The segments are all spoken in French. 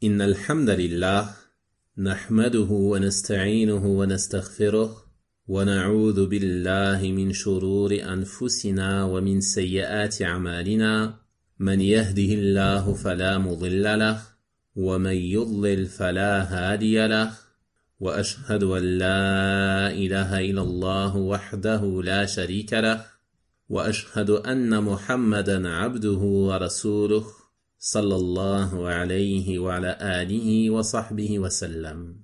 إن الحمد لله نحمده ونستعينه ونستغفره ونعوذ بالله من شرور أنفسنا ومن سيئات أعمالنا من يهده الله فلا مضل له ومن يضلل فلا هادي له وأشهد أن لا إله إلا الله وحده لا شريك له وأشهد أن محمدا عبده ورسوله صلى الله عليه وعلى آله وصحبه وسلم.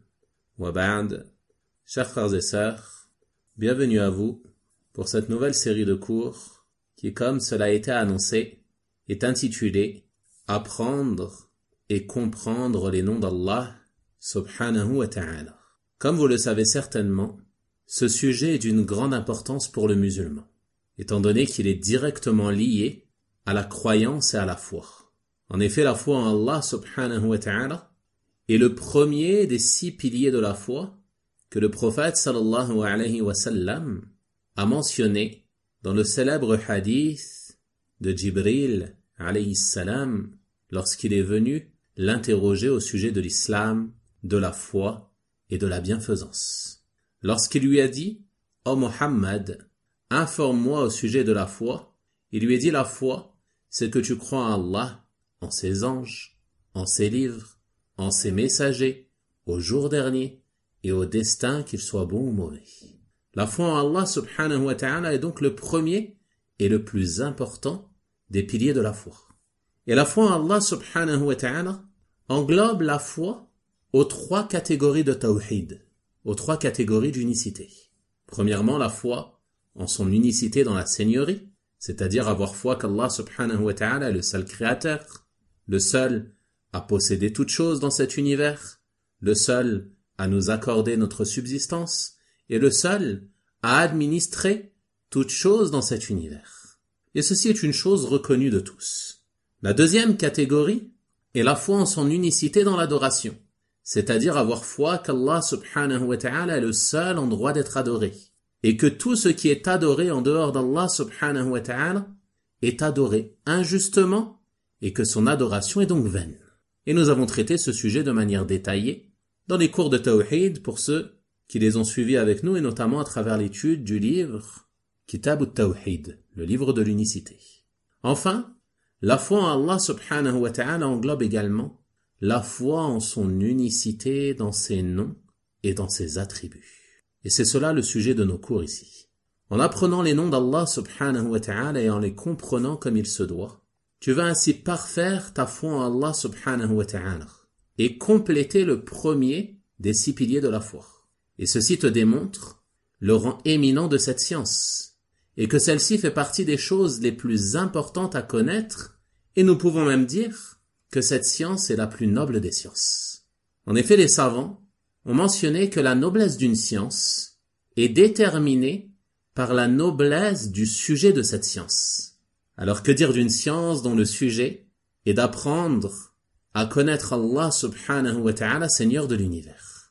وبعد, chers frères et sœurs, bienvenue à vous pour cette nouvelle série de cours qui, comme cela a été annoncé, est intitulée « Apprendre et comprendre les noms d'Allah subhanahu wa ta'ala ». Comme vous le savez certainement, ce sujet est d'une grande importance pour le musulman, étant donné qu'il est directement lié à la croyance et à la foi. En effet, la foi en Allah subhanahu wa ta'ala est le premier des 6 piliers de la foi que le prophète sallallahu alayhi wa sallam a mentionné dans le célèbre hadith de Jibril alayhi salam lorsqu'il est venu l'interroger au sujet de l'islam, de la foi et de la bienfaisance. Lorsqu'il lui a dit « Ô Muhammad, informe-moi au sujet de la foi », il lui a dit « La foi, c'est que tu crois en Allah, en ses anges, en ses livres, en ses messagers, au jour dernier et au destin qu'il soit bon ou mauvais. » La foi en Allah subhanahu wa ta'ala est donc le premier et le plus important des piliers de la foi. Et la foi en Allah subhanahu wa ta'ala englobe la foi aux 3 catégories de tawhid, aux 3 catégories d'unicité. Premièrement, la foi en son unicité dans la seigneurie, c'est-à-dire avoir foi qu'Allah subhanahu wa ta'ala est le seul créateur, le seul à posséder toutes choses dans cet univers, le seul à nous accorder notre subsistance et le seul à administrer toutes choses dans cet univers. Et ceci est une chose reconnue de tous. La deuxième catégorie est la foi en son unicité dans l'adoration, c'est-à-dire avoir foi qu'Allah subhanahu wa ta'ala est le seul en droit d'être adoré et que tout ce qui est adoré en dehors d'Allah subhanahu wa ta'ala est adoré injustement et que son adoration est donc vaine. Et nous avons traité ce sujet de manière détaillée dans les cours de Tawhid pour ceux qui les ont suivis avec nous et notamment à travers l'étude du livre Kitab al-Tawhid, le livre de l'unicité. Enfin, la foi en Allah subhanahu wa ta'ala englobe également la foi en son unicité dans ses noms et dans ses attributs. Et c'est cela le sujet de nos cours ici. En apprenant les noms d'Allah subhanahu wa ta'ala et en les comprenant comme il se doit, tu vas ainsi parfaire ta foi en Allah subhanahu wa ta'ala et compléter le premier des 6 piliers de la foi. Et ceci te démontre le rang éminent de cette science et que celle-ci fait partie des choses les plus importantes à connaître et nous pouvons même dire que cette science est la plus noble des sciences. En effet, les savants ont mentionné que la noblesse d'une science est déterminée par la noblesse du sujet de cette science. Alors que dire d'une science dont le sujet est d'apprendre à connaître Allah subhanahu wa ta'ala, Seigneur de l'univers.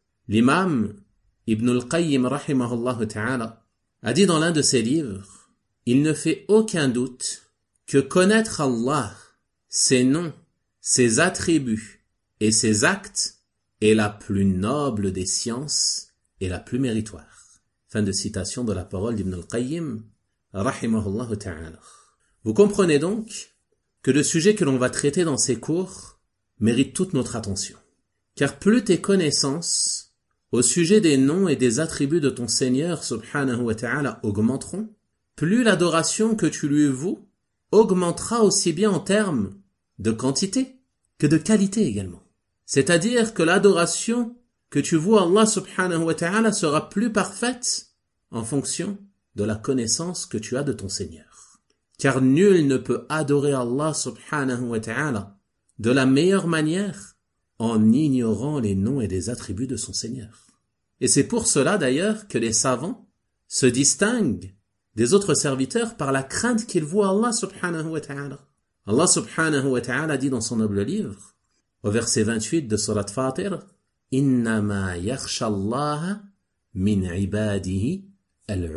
L'imam Ibn al-Qayyim rahimahullah ta'ala a dit dans l'un de ses livres « Il ne fait aucun doute que connaître Allah, ses noms, ses attributs et ses actes est la plus noble des sciences et la plus méritoire. » Fin de citation de la parole d'Ibn al-Qayyim rahimahullah ta'ala. Vous comprenez donc que le sujet que l'on va traiter dans ces cours mérite toute notre attention. Car plus tes connaissances au sujet des noms et des attributs de ton Seigneur subhanahu wa ta'ala augmenteront, plus l'adoration que tu lui voues augmentera aussi bien en termes de quantité que de qualité également. C'est-à-dire que l'adoration que tu voues à Allah subhanahu wa ta'ala sera plus parfaite en fonction de la connaissance que tu as de ton Seigneur. Car nul ne peut adorer Allah subhanahu wa ta'ala de la meilleure manière en ignorant les noms et les attributs de son Seigneur. Et c'est pour cela d'ailleurs que les savants se distinguent des autres serviteurs par la crainte qu'ils voient Allah subhanahu wa ta'ala. Allah subhanahu wa ta'ala dit dans son noble livre, au verset 28 de Surat Fatir, « Innama yakhsha Allah min ibadihi al-ulama »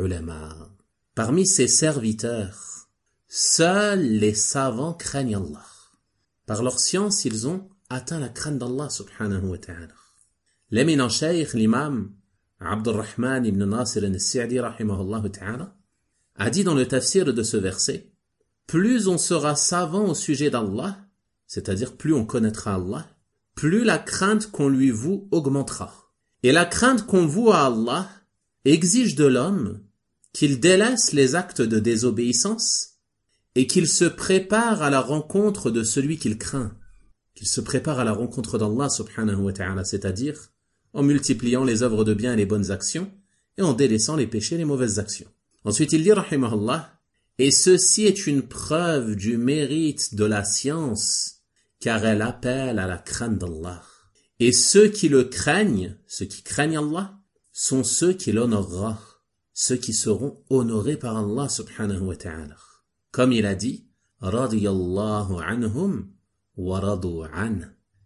Parmi ses serviteurs, seuls les savants craignent Allah. Par leur science, ils ont atteint la crainte d'Allah subhanahu wa ta'ala. L'éminent cheikh, l'imam Abdurrahman ibn Nasir al-Sa'di rahimahullah ta'ala, a dit dans le tafsir de ce verset, plus on sera savant au sujet d'Allah, c'est-à-dire plus on connaîtra Allah, plus la crainte qu'on lui voue augmentera. Et la crainte qu'on voue à Allah exige de l'homme qu'il délaisse les actes de désobéissance et qu'il se prépare à la rencontre de celui qu'il craint, qu'il se prépare à la rencontre d'Allah subhanahu wa ta'ala, c'est-à-dire en multipliant les œuvres de bien et les bonnes actions et en délaissant les péchés et les mauvaises actions. Ensuite il dit rahimahullah, et ceci est une preuve du mérite de la science, car elle appelle à la crainte d'Allah. Et ceux qui le craignent, ceux qui craignent Allah, sont ceux qui l'honorera, ceux qui seront honorés par Allah subhanahu wa ta'ala. Comme il a dit, radiyallahu anhum wa radu an,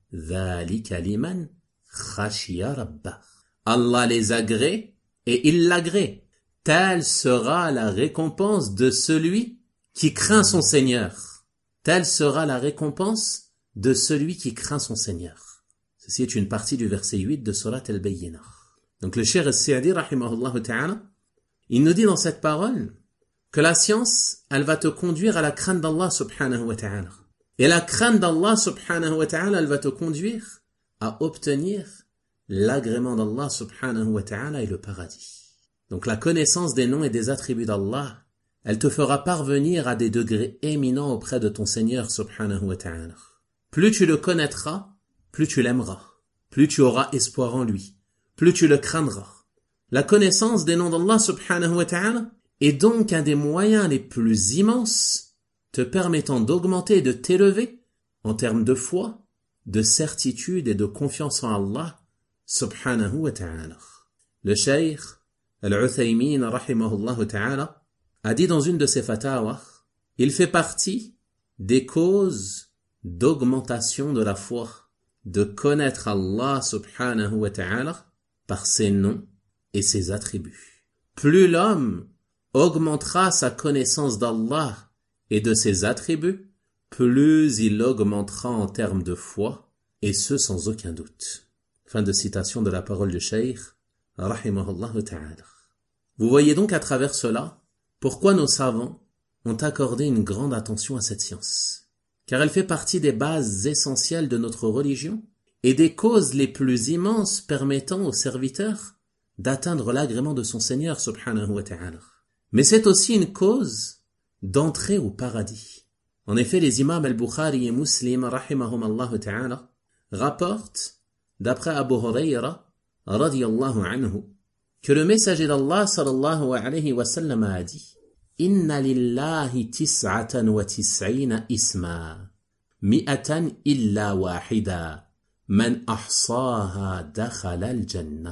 dhalika liman khashiya rabbah. Allah les agrée et il l'agrée. Telle sera la récompense de celui qui craint son Seigneur. Telle sera la récompense de celui qui craint son Seigneur. Ceci est une partie du verset 8 de Surat Al-Bayyinah. Donc le Cheikh Al-Sa'di rahimahullah ta'ala, il nous dit dans cette parole que la science, elle va te conduire à la crainte d'Allah subhanahu wa ta'ala. Et la crainte d'Allah subhanahu wa ta'ala, elle va te conduire à obtenir l'agrément d'Allah subhanahu wa ta'ala et le paradis. Donc la connaissance des noms et des attributs d'Allah, elle te fera parvenir à des degrés éminents auprès de ton Seigneur subhanahu wa ta'ala. Plus tu le connaîtras, plus tu l'aimeras, plus tu auras espoir en lui, plus tu le craindras. La connaissance des noms d'Allah subhanahu wa ta'ala est donc un des moyens les plus immenses te permettant d'augmenter et de t'élever en termes de foi, de certitude et de confiance en Allah subhanahu wa ta'ala. Le cheikh Al-Uthaymin rahimahullah ta'ala a dit dans une de ses fatawas, il fait partie des causes d'augmentation de la foi, de connaître Allah subhanahu wa ta'ala par ses noms et ses attributs. Plus l'homme augmentera sa connaissance d'Allah et de ses attributs, plus il augmentera en termes de foi, et ce sans aucun doute. Fin de citation de la parole du cheikh, rahimahullah ta'ala. Vous voyez donc à travers cela, pourquoi nos savants ont accordé une grande attention à cette science. Car elle fait partie des bases essentielles de notre religion et des causes les plus immenses permettant aux serviteurs d'atteindre l'agrément de son Seigneur subhanahu wa ta'ala. Mais c'est aussi une cause d'entrer au paradis. En effet, les imams al-Bukhari et Muslim rahimahumallahu ta'ala rapportent, d'après Abu Hurayra radiyallahu anhu, que le messager d'Allah sallallahu alayhi wa sallam a dit: Inna lillahi tis'atan wa tis'ina isma, mi'atan illa wahida, man ahsaha dakhala al-jannah.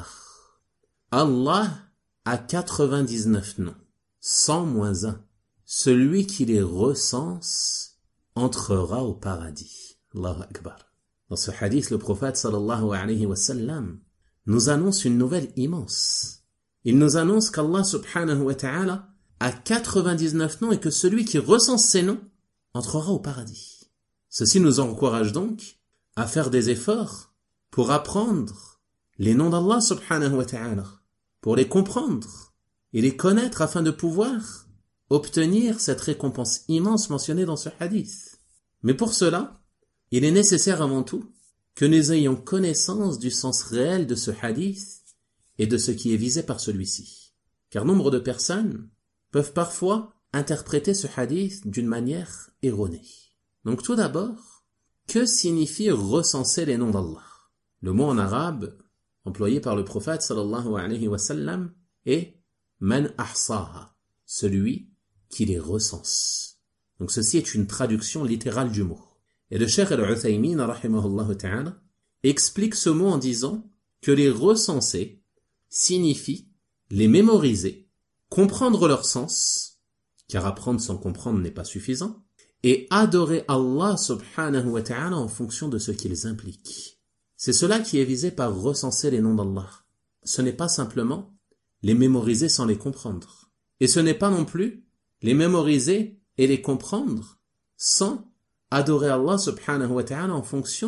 Allah a 99 noms, 100 moins 1. Celui qui les recense entrera au paradis. Allahu Akbar. Dans ce hadith, le prophète sallallahu alayhi wa sallam nous annonce une nouvelle immense. Il nous annonce qu'Allah subhanahu wa ta'ala a 99 noms et que celui qui recense ces noms entrera au paradis. Ceci nous encourage donc à faire des efforts pour apprendre les noms d'Allah subhanahu wa ta'ala, pour les comprendre et les connaître afin de pouvoir obtenir cette récompense immense mentionnée dans ce hadith. Mais pour cela, il est nécessaire avant tout que nous ayons connaissance du sens réel de ce hadith et de ce qui est visé par celui-ci. Car nombre de personnes peuvent parfois interpréter ce hadith d'une manière erronée. Donc tout d'abord, que signifie recenser les noms d'Allah? Le mot en arabe employé par le prophète sallallahu alayhi wa sallam est man ahsaha, celui qui les recense. Donc ceci est une traduction littérale du mot. Et le Cheikh Al-Uthaymin rahimahullah ta'ala explique ce mot en disant que les recenser signifie les mémoriser, comprendre leur sens, car apprendre sans comprendre n'est pas suffisant, et adorer Allah subhanahu wa ta'ala en fonction de ce qu'ils impliquent. C'est cela qui est visé par recenser les noms d'Allah. Ce n'est pas simplement les mémoriser sans les comprendre. Et ce n'est pas non plus les mémoriser et les comprendre sans adorer Allah subhanahu wa ta'ala en fonction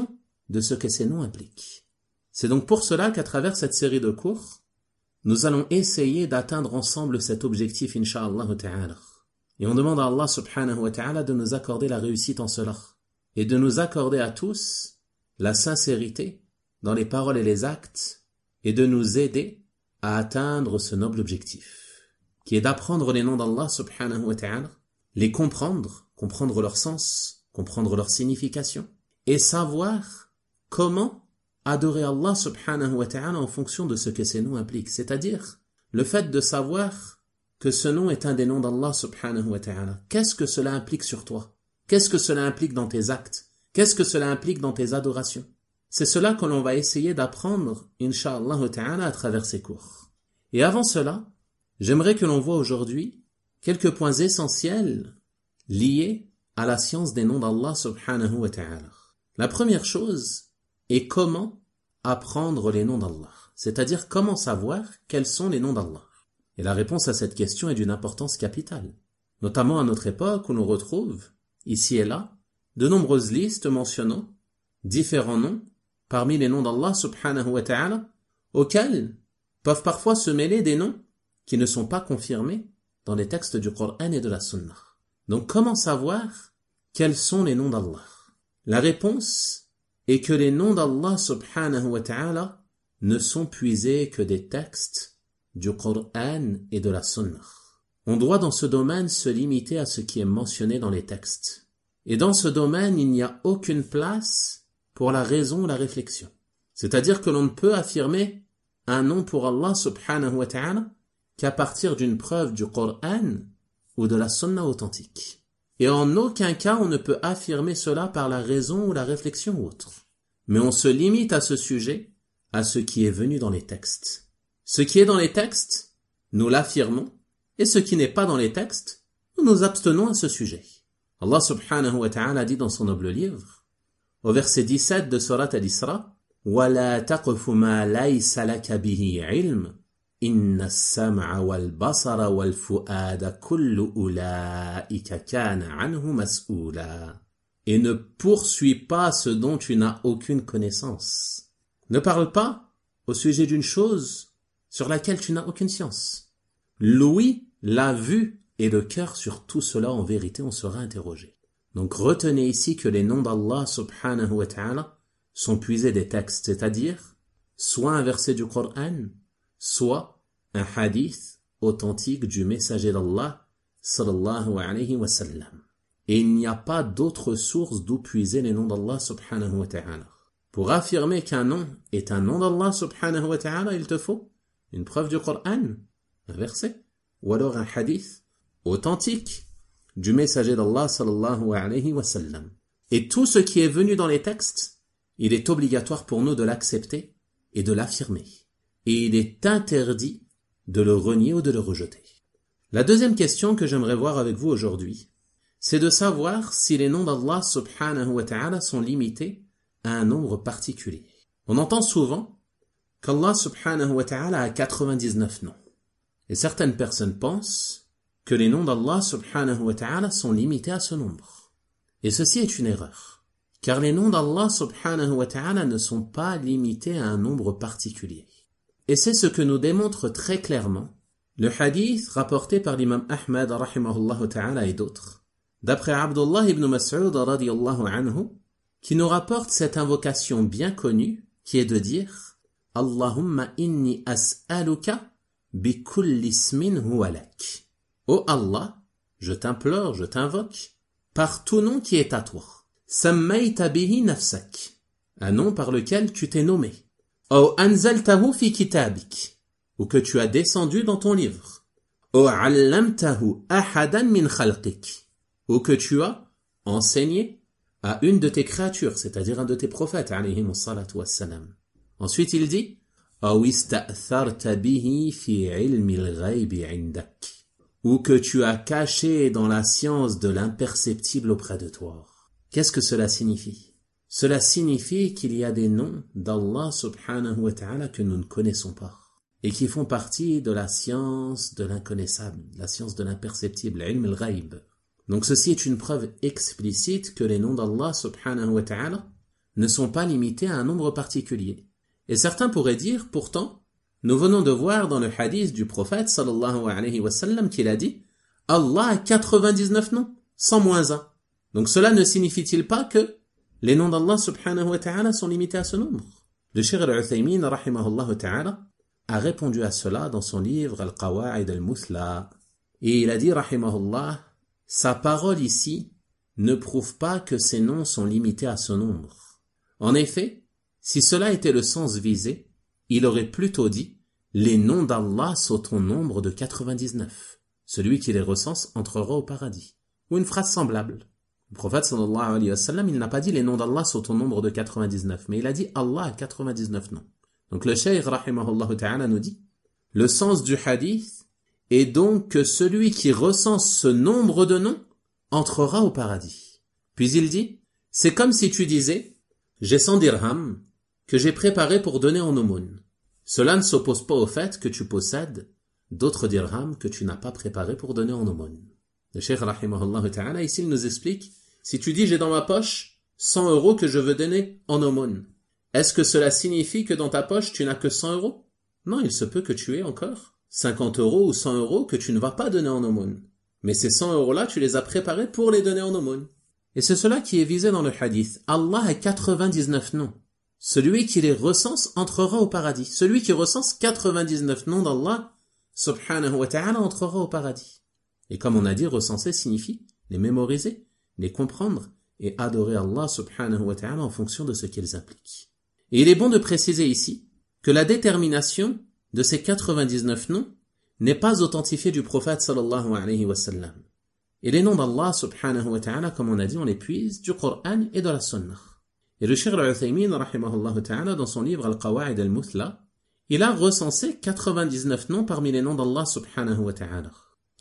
de ce que ces noms impliquent. C'est donc pour cela qu'à travers cette série de cours, nous allons essayer d'atteindre ensemble cet objectif, incha'Allah ta'ala. Et on demande à Allah subhanahu wa ta'ala de nous accorder la réussite en cela, et de nous accorder à tous la sincérité dans les paroles et les actes, et de nous aider à atteindre ce noble objectif, qui est d'apprendre les noms d'Allah subhanahu wa ta'ala, les comprendre leur sens, comprendre leur signification, et savoir comment adorer Allah subhanahu wa ta'ala en fonction de ce que ces noms impliquent. C'est-à-dire, le fait de savoir que ce nom est un des noms d'Allah subhanahu wa ta'ala. Qu'est-ce que cela implique sur toi? Qu'est-ce que cela implique dans tes actes? Qu'est-ce que cela implique dans tes adorations? C'est cela que l'on va essayer d'apprendre, incha'Allah ta'ala, à travers ces cours. Et avant cela, j'aimerais que l'on voit aujourd'hui quelques points essentiels liés à la science des noms d'Allah subhanahu wa ta'ala. La première chose est comment apprendre les noms d'Allah, c'est-à-dire comment savoir quels sont les noms d'Allah. Et la réponse à cette question est d'une importance capitale, notamment à notre époque où l'on retrouve, ici et là, de nombreuses listes mentionnant différents noms parmi les noms d'Allah subhanahu wa ta'ala, auxquels peuvent parfois se mêler des noms qui ne sont pas confirmés dans les textes du Coran et de la Sunna. Donc comment savoir quels sont les noms d'Allah? La réponse est que les noms d'Allah subhanahu wa ta'ala ne sont puisés que des textes du Coran et de la Sunna. On doit dans ce domaine se limiter à ce qui est mentionné dans les textes. Et dans ce domaine, il n'y a aucune place pour la raison ou la réflexion. C'est-à-dire que l'on ne peut affirmer un nom pour Allah subhanahu wa ta'ala qu'à partir d'une preuve du Coran ou de la Sunna authentique. Et en aucun cas on ne peut affirmer cela par la raison ou la réflexion ou autre. Mais on se limite à ce sujet, à ce qui est venu dans les textes. Ce qui est dans les textes, nous l'affirmons, et ce qui n'est pas dans les textes, nous nous abstenons à ce sujet. Allah subhanahu wa ta'ala dit dans son noble livre, au verset 17 de Surat Al-Isra, وَلَا تَقْفُ مَا لَيْسَ لَكَ بِهِ عِلْمٍ إِنَّ السَّمْعَ وَالْبَصَرَ وَالْفُؤَادَ كُلُّ أُولَئِكَ كَانَ عَنْهُ مَسْئُولًا. Et ne poursuis pas ce dont tu n'as aucune connaissance. Ne parle pas au sujet d'une chose sur laquelle tu n'as aucune science. L'ouïe, la vue et le cœur sur tout cela, en vérité, on sera interrogé. Donc retenez ici que les noms d'Allah subhanahu wa ta'ala sont puisés des textes, c'est-à-dire soit un verset du Coran, soit un hadith authentique du messager d'Allah sallallahu alayhi wa sallam. Et il n'y a pas d'autre source d'où puiser les noms d'Allah subhanahu wa ta'ala. Pour affirmer qu'un nom est un nom d'Allah subhanahu wa ta'ala, il te faut une preuve du Coran, un verset, ou alors un hadith authentique du messager d'Allah sallallahu alayhi wa sallam. Et tout ce qui est venu dans les textes, il est obligatoire pour nous de l'accepter et de l'affirmer. Et il est interdit de le renier ou de le rejeter. La deuxième question que j'aimerais voir avec vous aujourd'hui, c'est de savoir si les noms d'Allah subhanahu wa ta'ala sont limités à un nombre particulier. On entend souvent qu'Allah subhanahu wa ta'ala a 99 noms. Et certaines personnes pensent que les noms d'Allah subhanahu wa ta'ala sont limités à ce nombre. Et ceci est une erreur. Car les noms d'Allah subhanahu wa ta'ala ne sont pas limités à un nombre particulier. Et c'est ce que nous démontre très clairement le hadith rapporté par l'imam Ahmad rahimahullah ta'ala et d'autres, d'après Abdullah ibn Mas'ud radiyallahu anhu, qui nous rapporte cette invocation bien connue qui est de dire Allahumma inni as'aluka bi kulli ismin huwa lak. Ô Allah, je t'implore, je t'invoque par tout nom qui est à toi. Sammayta bihi nafsak, un nom par lequel tu t'es nommé. Ou anzaltahu fi kitabik, ou que tu as descendu dans ton livre. Ou allamtahu ahadan min khalqik, ou que tu as enseigné à une de tes créatures, c'est-à-dire un de tes prophètes, alayhimus salatu wassalam. Ensuite il dit, ou ista'tharta bihi fi ilmi al-ghaybi indak, ou que tu as caché dans la science de l'imperceptible auprès de toi. Qu'est-ce que cela signifie? Cela signifie qu'il y a des noms d'Allah subhanahu wa ta'ala que nous ne connaissons pas et qui font partie de la science de l'inconnaissable, la science de l'imperceptible, ilm al-ghayb. Donc ceci est une preuve explicite que les noms d'Allah subhanahu wa ta'ala ne sont pas limités à un nombre particulier. Et certains pourraient dire, pourtant, nous venons de voir dans le hadith du prophète sallallahu alayhi wa sallam qu'il a dit « Allah a 99 noms, sans moins un ». Donc cela ne signifie-t-il pas que les noms d'Allah subhanahu wa ta'ala sont limités à ce nombre? Le Cheikh al-Uthaymin rahimahullah ta'ala a répondu à cela dans son livre Al-Qawa'id al-Muthla. Et il a dit rahimahullah, sa parole ici ne prouve pas que ces noms sont limités à ce nombre. En effet, si cela était le sens visé, il aurait plutôt dit « Les noms d'Allah sont au nombre de 99. Celui qui les recense entrera au paradis. » Ou une phrase semblable. Le prophète sallallahu alayhi wa sallam, il n'a pas dit « Les noms d'Allah sont au nombre de 99 », mais il a dit « Allah a 99 noms ». Donc le Cheikh rahimahullah ta'ala nous dit « Le sens du hadith est donc que celui qui recense ce nombre de noms entrera au paradis. » Puis il dit « C'est comme si tu disais « J'ai 100 dirhams que j'ai préparés pour donner en aumône. » Cela ne s'oppose pas au fait que tu possèdes d'autres dirhams que tu n'as pas préparés pour donner en aumône. Le Cheikh rahimahullah ta'ala ici il nous explique « Si tu dis j'ai dans ma poche 100 € que je veux donner en aumône, est-ce que cela signifie que dans ta poche tu n'as que 100 €? Non, il se peut que tu aies encore 50 € ou 100 € que tu ne vas pas donner en aumône. Mais ces 100 € là, tu les as préparés pour les donner en aumône. Et c'est cela qui est visé dans le hadith. Allah a 99 noms. Celui qui les recense entrera au paradis. Celui qui recense 99 noms d'Allah, subhanahu wa ta'ala, entrera au paradis. Et comme on a dit, recenser signifie les mémoriser, les comprendre et adorer Allah, subhanahu wa ta'ala, en fonction de ce qu'ils impliquent. Et il est bon de préciser ici que la détermination de ces 99 noms n'est pas authentifiée du prophète sallallahu alayhi wa sallam. Et les noms d'Allah subhanahu wa ta'ala, comme on a dit, on les puise du Coran et de la Sunnah. Et le Cheikh al-Uthaymin rahimahullah ta'ala, dans son livre Al-Qawa'id al-Muthla, il a recensé 99 noms parmi les noms d'Allah subhanahu wa ta'ala.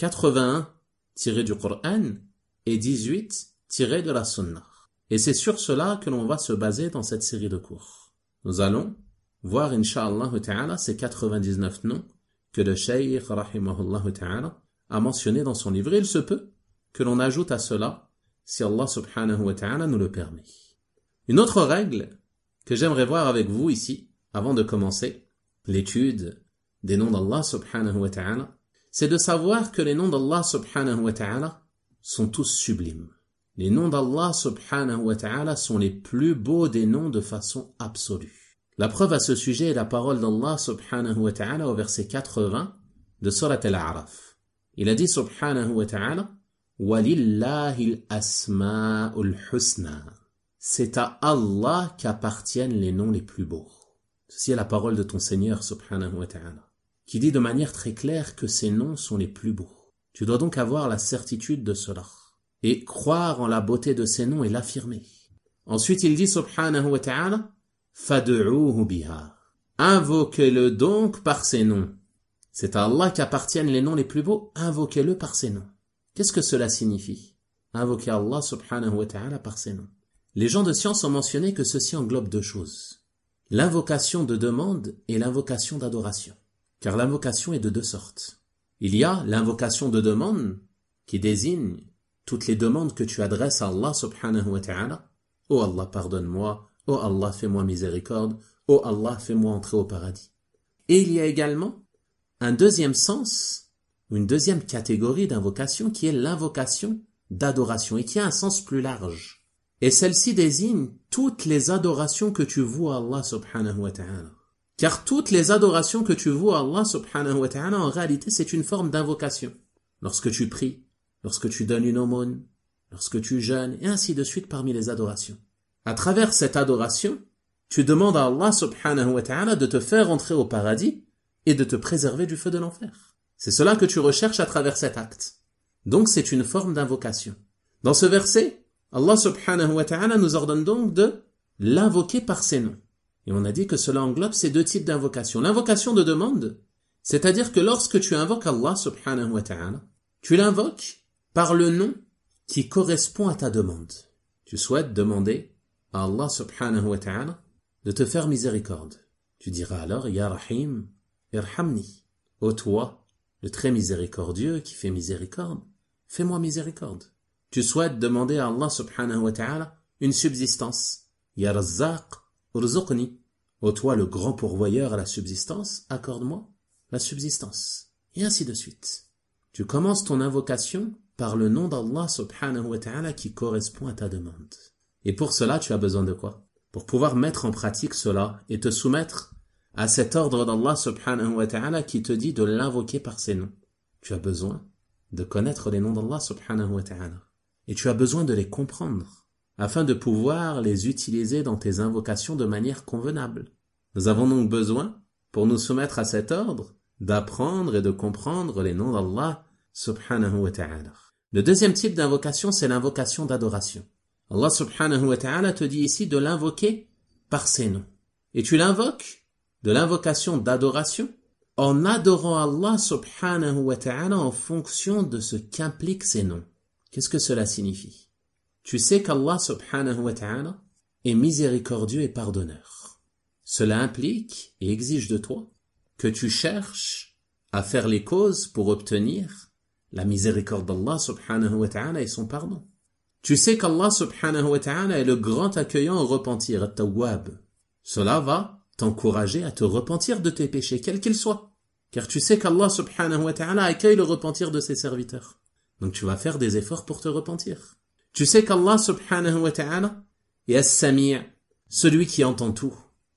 81 tirés du Coran et 18 tirés de la Sunnah. Et c'est sur cela que l'on va se baser dans cette série de cours. Nous allons voir, incha'Allah ta'ala, ces 99 noms que le Cheikh, rahimahullah ta'ala, a mentionné dans son livre. Il se peut que l'on ajoute à cela, si Allah subhanahu wa ta'ala nous le permet. Une autre règle que j'aimerais voir avec vous ici, avant de commencer l'étude des noms d'Allah subhanahu wa ta'ala, c'est de savoir que les noms d'Allah subhanahu wa ta'ala sont tous sublimes. Les noms d'Allah subhanahu wa ta'ala sont les plus beaux des noms de façon absolue. La preuve à ce sujet est la parole d'Allah subhanahu wa ta'ala au verset 80 de Surat Al-A'raf. Il a dit subhanahu wa ta'ala « Walillahi al-asma'ul husna » C'est à Allah qu'appartiennent les noms les plus beaux. Ceci est la parole de ton Seigneur subhanahu wa ta'ala, qui dit de manière très claire que ces noms sont les plus beaux. Tu dois donc avoir la certitude de cela et croire en la beauté de ces noms et l'affirmer. Ensuite, il dit subhanahu wa ta'ala Fad'uuhu biha. Invoquez-le donc par ces noms. C'est à Allah qu'appartiennent les noms les plus beaux, invoquez-le par ces noms. Qu'est-ce que cela signifie? Invoquer Allah subhanahu wa ta'ala par ces noms. Les gens de science ont mentionné que ceci englobe deux choses. L'invocation de demande et l'invocation d'adoration. Car l'invocation est de deux sortes. Il y a l'invocation de demande qui désigne toutes les demandes que tu adresses à Allah subhanahu wa ta'ala. Oh Allah, pardonne-moi. Oh Allah, fais-moi miséricorde. Oh Allah, fais-moi entrer au paradis. Et il y a également un deuxième sens, ou une deuxième catégorie d'invocation qui est l'invocation d'adoration et qui a un sens plus large. Et celle-ci désigne toutes les adorations que tu voues à Allah subhanahu wa ta'ala. Car toutes les adorations que tu voues à Allah subhanahu wa ta'ala, en réalité, c'est une forme d'invocation. Lorsque tu pries, lorsque tu donnes une aumône, lorsque tu jeûnes, et ainsi de suite parmi les adorations. À travers cette adoration, tu demandes à Allah subhanahu wa ta'ala de te faire entrer au paradis et de te préserver du feu de l'enfer. C'est cela que tu recherches à travers cet acte. Donc c'est une forme d'invocation. Dans ce verset, Allah subhanahu wa ta'ala nous ordonne donc de l'invoquer par ses noms. Et on a dit que cela englobe ces deux types d'invocation. L'invocation de demande, c'est-à-dire que lorsque tu invoques Allah subhanahu wa ta'ala, tu l'invoques par le nom qui correspond à ta demande. Tu souhaites demander à Allah subhanahu wa ta'ala de te faire miséricorde. Tu diras alors, Ya Rahim, irhamni. Ô toi, le très miséricordieux qui fait miséricorde, fais-moi miséricorde. Tu souhaites demander à Allah subhanahu wa ta'ala une subsistance, Ya Razzaq, urzuqni. Ô toi le grand pourvoyeur à la subsistance, accorde-moi la subsistance. Et ainsi de suite. Tu commences ton invocation par le nom d'Allah subhanahu wa ta'ala qui correspond à ta demande. Et pour cela, tu as besoin de quoi? Pour pouvoir mettre en pratique cela et te soumettre à cet ordre d'Allah subhanahu wa ta'ala qui te dit de l'invoquer par ses noms. Tu as besoin de connaître les noms d'Allah subhanahu wa ta'ala. Et tu as besoin de les comprendre afin de pouvoir les utiliser dans tes invocations de manière convenable. Nous avons donc besoin, pour nous soumettre à cet ordre, d'apprendre et de comprendre les noms d'Allah subhanahu wa ta'ala. Le deuxième type d'invocation, c'est l'invocation d'adoration. Allah subhanahu wa ta'ala te dit ici de l'invoquer par ses noms. Et tu l'invoques de l'invocation d'adoration en adorant Allah subhanahu wa ta'ala en fonction de ce qu'impliquent ces noms. Qu'est-ce que cela signifie? Tu sais qu'Allah subhanahu wa ta'ala est miséricordieux et pardonneur. Cela implique et exige de toi que tu cherches à faire les causes pour obtenir la miséricorde d'Allah subhanahu wa ta'ala et son pardon. Tu sais qu'Allah subhanahu wa ta'ala est le grand accueillant au repentir, at-tawwab. Cela va t'encourager à te repentir de tes péchés, quels qu'ils soient. Car tu sais qu'Allah subhanahu wa ta'ala accueille le repentir de ses serviteurs. Donc tu vas faire des efforts pour te repentir. Tu sais qu'Allah subhanahu wa ta'ala est as-sami', celui qui entend tout.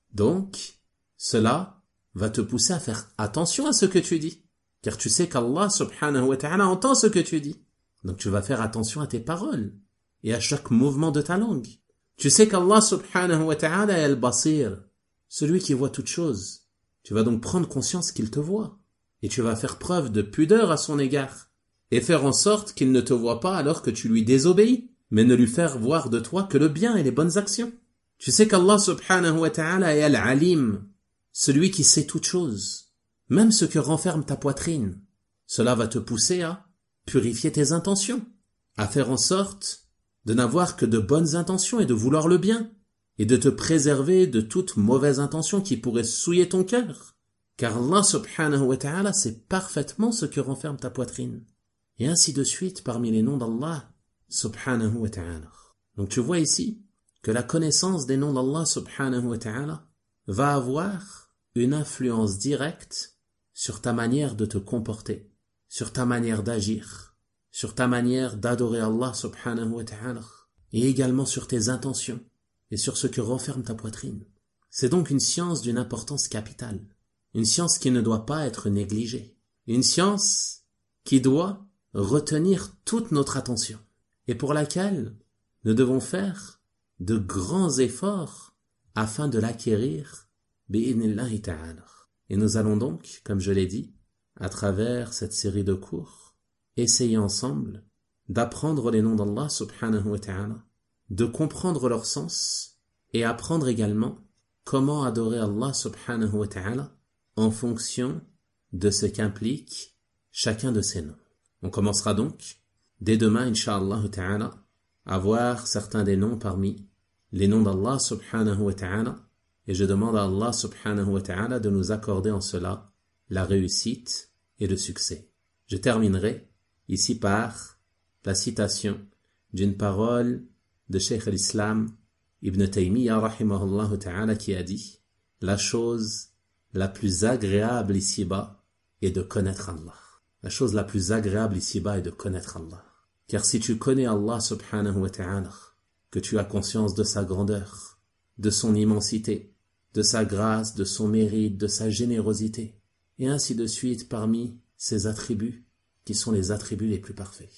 Donc, cela va te pousser à faire attention à ce que tu dis. Car tu sais qu'Allah subhanahu wa ta'ala entend ce que tu dis. Donc tu vas faire attention à tes paroles et à chaque mouvement de ta langue. Tu sais qu'Allah subhanahu wa ta'ala est al-basir, celui qui voit toutes choses. Tu vas donc prendre conscience qu'il te voit. Et tu vas faire preuve de pudeur à son égard. Et faire en sorte qu'il ne te voit pas alors que tu lui désobéis, mais ne lui faire voir de toi que le bien et les bonnes actions. Tu sais qu'Allah subhanahu wa ta'ala est al-alim, celui qui sait toutes choses, même ce que renferme ta poitrine. Cela va te pousser à purifier tes intentions, à faire en sorte de n'avoir que de bonnes intentions et de vouloir le bien, et de te préserver de toute mauvaise intention qui pourrait souiller ton cœur. Car Allah subhanahu wa ta'ala sait parfaitement ce que renferme ta poitrine. Et ainsi de suite parmi les noms d'Allah subhanahu wa ta'ala. Donc tu vois ici que la connaissance des noms d'Allah subhanahu wa ta'ala va avoir une influence directe sur ta manière de te comporter, sur ta manière d'agir, sur ta manière d'adorer Allah subhanahu wa ta'ala, et également sur tes intentions et sur ce que renferme ta poitrine. C'est donc une science d'une importance capitale, une science qui ne doit pas être négligée, une science qui doit retenir toute notre attention et pour laquelle nous devons faire de grands efforts afin de l'acquérir bi'idhnillahi ta'ala. Et nous allons donc, comme je l'ai dit, à travers cette série de cours, essayer ensemble d'apprendre les noms d'Allah subhanahu wa ta'ala, de comprendre leur sens et apprendre également comment adorer Allah subhanahu wa ta'ala en fonction de ce qu'implique chacun de ces noms. On commencera donc, dès demain, incha'Allah ta'ala, à voir certains des noms parmi les noms d'Allah subhanahu wa ta'ala, et je demande à Allah subhanahu wa ta'ala de nous accorder en cela la réussite et le succès. Je terminerai ici par la citation d'une parole de Cheikh al-Islam Ibn Taymiyyah rahimahullah ta'ala qui a dit « La chose la plus agréable ici-bas est de connaître Allah. » La chose la plus agréable ici-bas est de connaître Allah. Car si tu connais Allah subhanahu wa ta'ala, que tu as conscience de sa grandeur, de son immensité, de sa grâce, de son mérite, de sa générosité, et ainsi de suite parmi ses attributs qui sont les attributs les plus parfaits,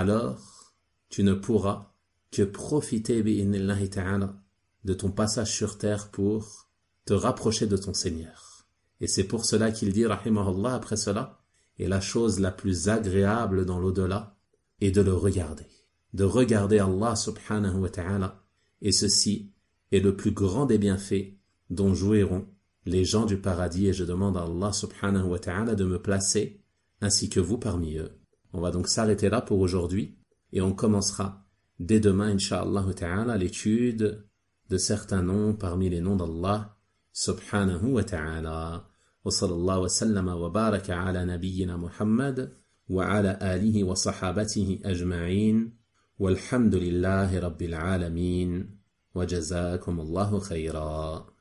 alors tu ne pourras que profiter bi'idhnillahi ta'ala de ton passage sur terre pour te rapprocher de ton Seigneur. Et c'est pour cela qu'il dit rahimahullah après cela, et la chose la plus agréable dans l'au-delà est de le regarder. De regarder Allah subhanahu wa ta'ala, et ceci est le plus grand des bienfaits dont jouiront les gens du paradis, et je demande à Allah subhanahu wa ta'ala de me placer, ainsi que vous parmi eux. On va donc s'arrêter là pour aujourd'hui, et on commencera dès demain, incha'Allah ta'ala, l'étude de certains noms parmi les noms d'Allah subhanahu wa ta'ala. Wa sallallahu wa sallama wa baraka ala nabiyyina Muhammad wa ala alihi wa sahabatihi ajma'in. والحمد لله رب العالمين وجزاكم الله خيرا.